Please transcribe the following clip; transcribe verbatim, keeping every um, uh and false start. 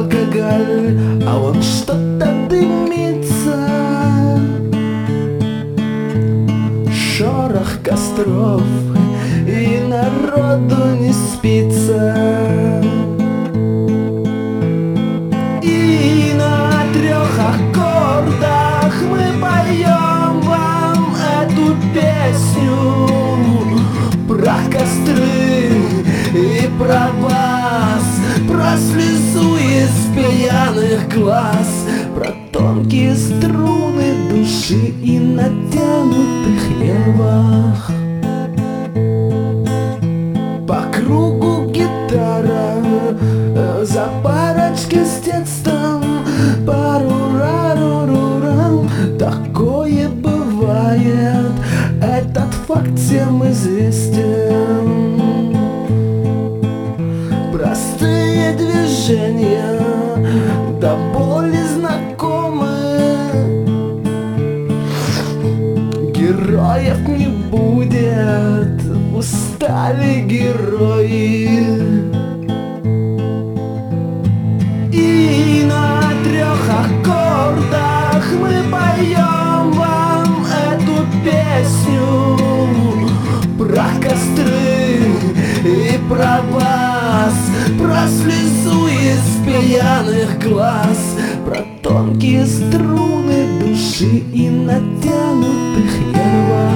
алкоголь, а вон что-то дымится. Шорох костров, и народу не спится. И на трех аккордах мы поем вам эту песню про костры и про вас, про слезу из пьяных глаз, про тонкие струны души и натянутых нервах. По кругу гитара, за парочкой с текстом, пару-рару-рурам. Такое бывает, этот факт всем известен. Простые движения до боли знакомы, героев не будет, устали герои. И на трех аккордах мы поем вам эту песню про костры и про вас, про слезу из пьяных глаз, про тонкие струны души и натянутых нервов.